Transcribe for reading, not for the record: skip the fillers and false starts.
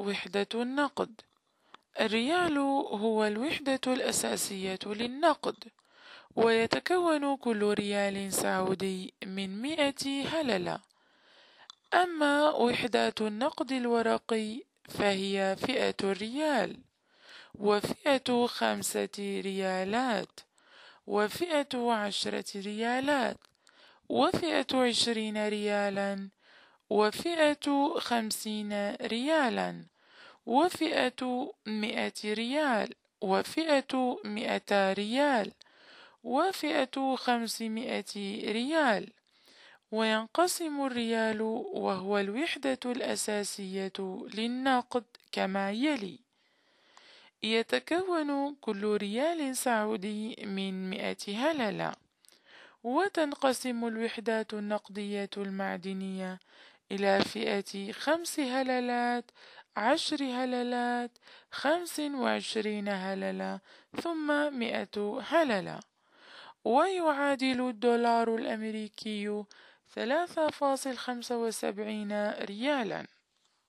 وحدة النقد. الريال هو الوحدة الأساسية للنقد، ويتكون كل ريال سعودي من 100 هللة. أما وحدات النقد الورقي فهي فئة الريال، وفئة 5 ريالات، وفئة 10 ريالات، وفئة 20 ريالا، وفئة 50 ريالا، وفئة 100 ريال، وفئة 200 ريال، وفئة 500 ريال. وينقسم الريال وهو الوحدة الأساسية للنقد كما يلي: يتكون كل ريال سعودي من 100 هللة. وتنقسم الوحدات النقدية المعدنية إلى فئة 5 هللات، 10 هللات، 25 هللة، ثم 100 هللة. ويعادل الدولار الأمريكي 3.75 ريالا.